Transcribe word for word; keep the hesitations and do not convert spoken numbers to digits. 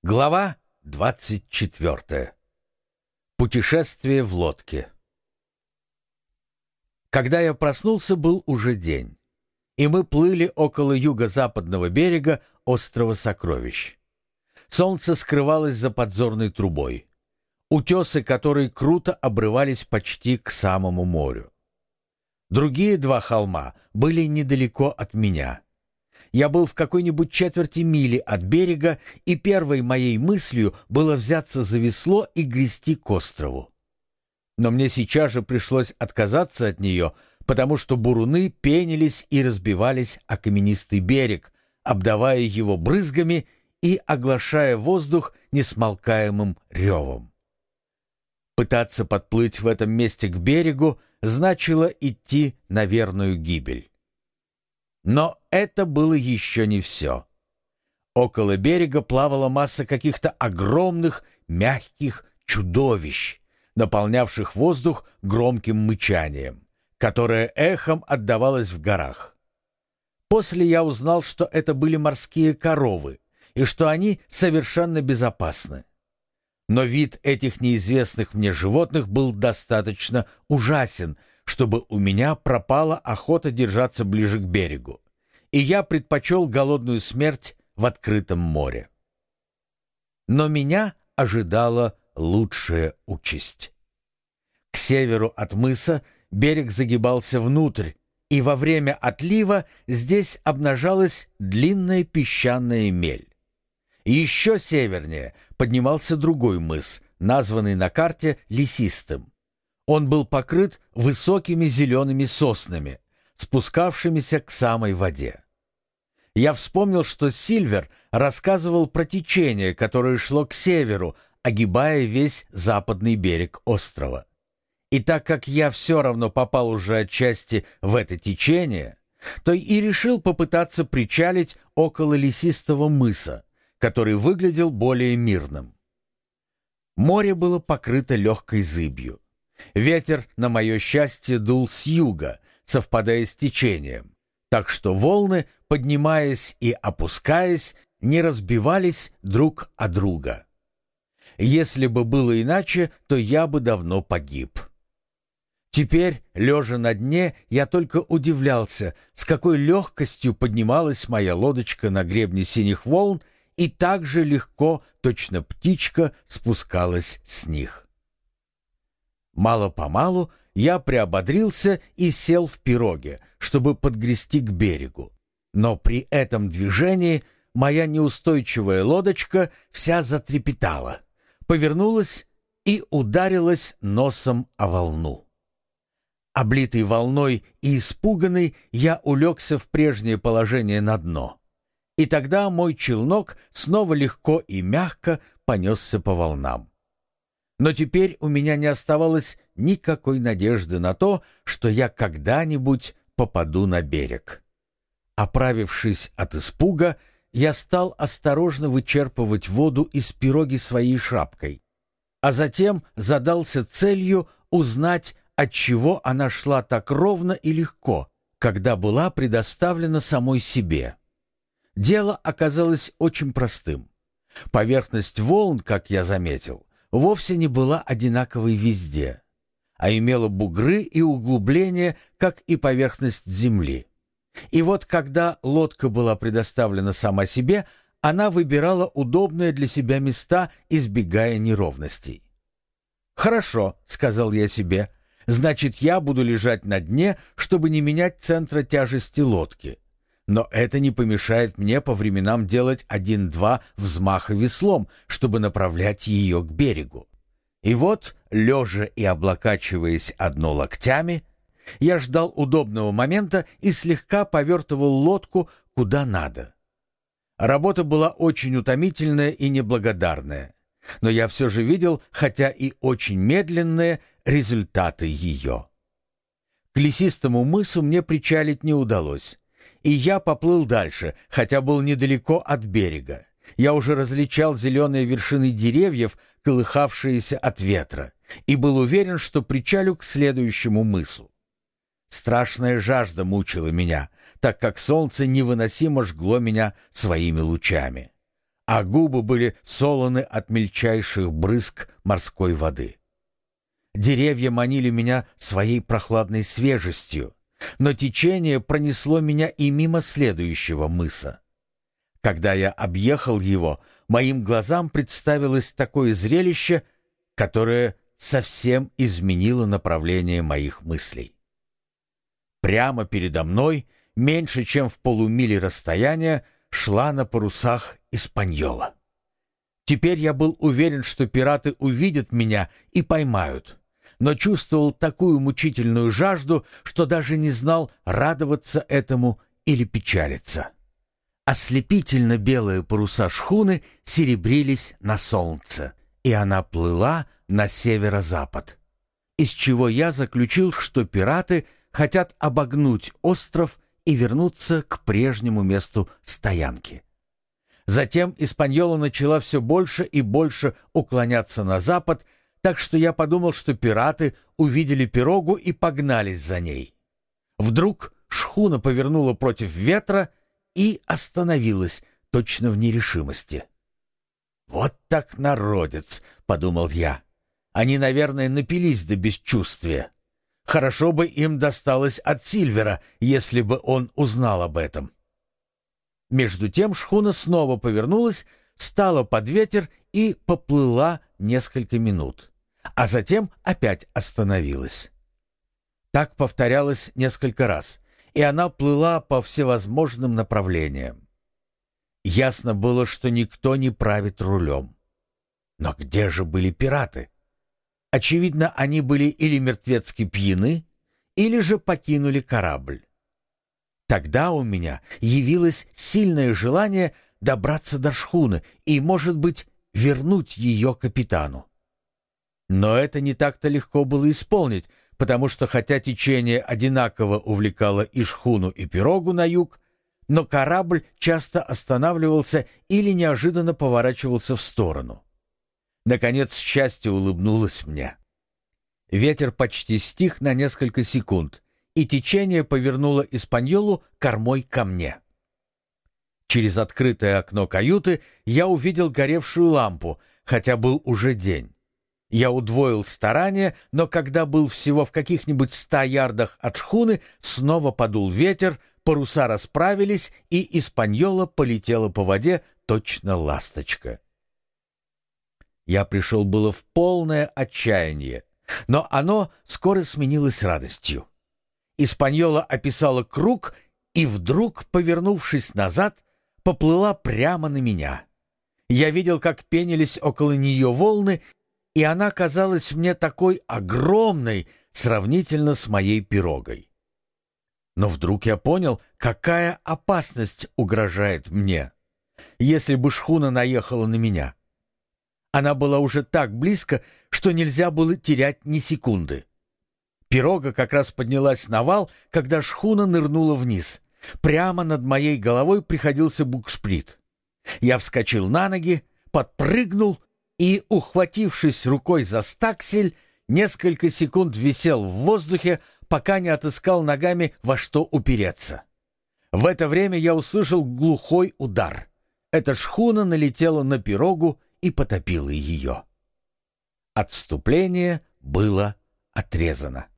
Глава двадцать четвертая. Путешествие в лодке. Когда я проснулся, был уже день, и мы плыли около юго-западного берега острова Сокровищ. Солнце скрывалось за подзорной трубой. Утесы, которые круто обрывались почти к самому морю. Другие два холма были недалеко от меня. Я был в какой-нибудь четверти мили от берега, и первой моей мыслью было взяться за весло и грести к острову. Но мне сейчас же пришлось отказаться от нее, потому что буруны пенились и разбивались о каменистый берег, обдавая его брызгами и оглашая воздух несмолкаемым ревом. Пытаться подплыть в этом месте к берегу значило идти на верную гибель. Но это было еще не все. Около берега плавала масса каких-то огромных, мягких чудовищ, наполнявших воздух громким мычанием, которое эхом отдавалось в горах. После я узнал, что это были морские коровы, и что они совершенно безопасны. Но вид этих неизвестных мне животных был достаточно ужасен, чтобы у меня пропала охота держаться ближе к берегу, и я предпочел голодную смерть в открытом море. Но меня ожидала лучшая участь. К северу от мыса берег загибался внутрь, и во время отлива здесь обнажалась длинная песчаная мель. Еще севернее поднимался другой мыс, названный на карте Лесистым. Он был покрыт высокими зелеными соснами, спускавшимися к самой воде. Я вспомнил, что Сильвер рассказывал про течение, которое шло к северу, огибая весь западный берег острова. И так как я все равно попал уже отчасти в это течение, то и решил попытаться причалить около Лесистого мыса, который выглядел более мирным. Море было покрыто легкой зыбью. Ветер, на мое счастье, дул с юга, совпадая с течением, так что волны, поднимаясь и опускаясь, не разбивались друг о друга. Если бы было иначе, то я бы давно погиб. Теперь, лежа на дне, я только удивлялся, с какой легкостью поднималась моя лодочка на гребне синих волн, и так же легко, точно птичка, спускалась с них. Мало-помалу я приободрился и сел в пироге, чтобы подгрести к берегу. Но при этом движении моя неустойчивая лодочка вся затрепетала, повернулась и ударилась носом о волну. Облитый волной и испуганный, я улегся в прежнее положение на дно. И тогда мой челнок снова легко и мягко понесся по волнам. Но теперь у меня не оставалось никакой надежды на то, что я когда-нибудь попаду на берег. Оправившись от испуга, я стал осторожно вычерпывать воду из пироги своей шапкой, а затем задался целью узнать, отчего она шла так ровно и легко, когда была предоставлена самой себе. Дело оказалось очень простым. Поверхность волн, как я заметил, вовсе не была одинаковой везде, а имела бугры и углубления, как и поверхность земли. И вот когда лодка была предоставлена сама себе, она выбирала удобные для себя места, избегая неровностей. «Хорошо», — сказал я себе, — «значит, я буду лежать на дне, чтобы не менять центра тяжести лодки. Но это не помешает мне по временам делать один-два взмаха веслом, чтобы направлять ее к берегу». И вот, лежа и облокачиваясь одно локтями, я ждал удобного момента и слегка повертывал лодку куда надо. Работа была очень утомительная и неблагодарная, но я все же видел, хотя и очень медленные, результаты ее. К Лесистому мысу мне причалить не удалось, и я поплыл дальше, хотя был недалеко от берега. Я уже различал зеленые вершины деревьев, колыхавшиеся от ветра, и был уверен, что причалю к следующему мысу. Страшная жажда мучила меня, так как солнце невыносимо жгло меня своими лучами. а губы были солоны от мельчайших брызг морской воды. Деревья манили меня своей прохладной свежестью, но течение пронесло меня и мимо следующего мыса. Когда я объехал его, моим глазам представилось такое зрелище, которое совсем изменило направление моих мыслей. Прямо передо мной, меньше чем в полумиле расстояния, шла на парусах Испаньола. Теперь я был уверен, что пираты увидят меня и поймают, но чувствовал такую мучительную жажду, что даже не знал, радоваться этому или печалиться. Ослепительно белые паруса шхуны серебрились на солнце, и она плыла на северо-запад, из чего я заключил, что пираты хотят обогнуть остров и вернуться к прежнему месту стоянки. Затем Испаньола начала все больше и больше уклоняться на запад, так что я подумал, что пираты увидели пирогу и погнались за ней. Вдруг шхуна повернула против ветра и остановилась, точно в нерешимости. «Вот так народец!» — подумал я. «Они, наверное, напились до бесчувствия. Хорошо бы им досталось от Сильвера, если бы он узнал об этом». Между тем шхуна снова повернулась, стала под ветер и поплыла несколько минут, а затем опять остановилась. Так повторялось несколько раз, и она плыла по всевозможным направлениям. Ясно было, что никто не правит рулем. Но где же были пираты? Очевидно, они были или мертвецки пьяны, или же покинули корабль. Тогда у меня явилось сильное желание добраться до шхуны и, может быть, вернуть ее капитану. Но это не так-то легко было исполнить, потому что хотя течение одинаково увлекало и шхуну, и пирогу на юг, но корабль часто останавливался или неожиданно поворачивался в сторону. Наконец счастье улыбнулось мне. Ветер почти стих на несколько секунд, и течение повернуло Испаньолу кормой ко мне. Через открытое окно каюты я увидел горевшую лампу, хотя был уже день. Я удвоил старания, но когда был всего в каких-нибудь ста ярдах от шхуны, снова подул ветер, паруса расправились, и Испаньола полетела по воде, точно ласточка. Я пришел было в полное отчаяние, но оно скоро сменилось радостью. Испаньола описала круг и вдруг, повернувшись назад, поплыла прямо на меня. Я видел, как пенились около нее волны, и она казалась мне такой огромной сравнительно с моей пирогой. Но вдруг я понял, какая опасность угрожает мне, если бы шхуна наехала на меня. Она была уже так близко, что нельзя было терять ни секунды. Пирога как раз поднялась на вал, когда шхуна нырнула вниз. Прямо над моей головой приходился букшприт. Я вскочил на ноги, подпрыгнул и, ухватившись рукой за стаксель, несколько секунд висел в воздухе, пока не отыскал ногами во что упереться. В это время я услышал глухой удар. Эта шхуна налетела на пирогу и потопила ее. Отступление было отрезано.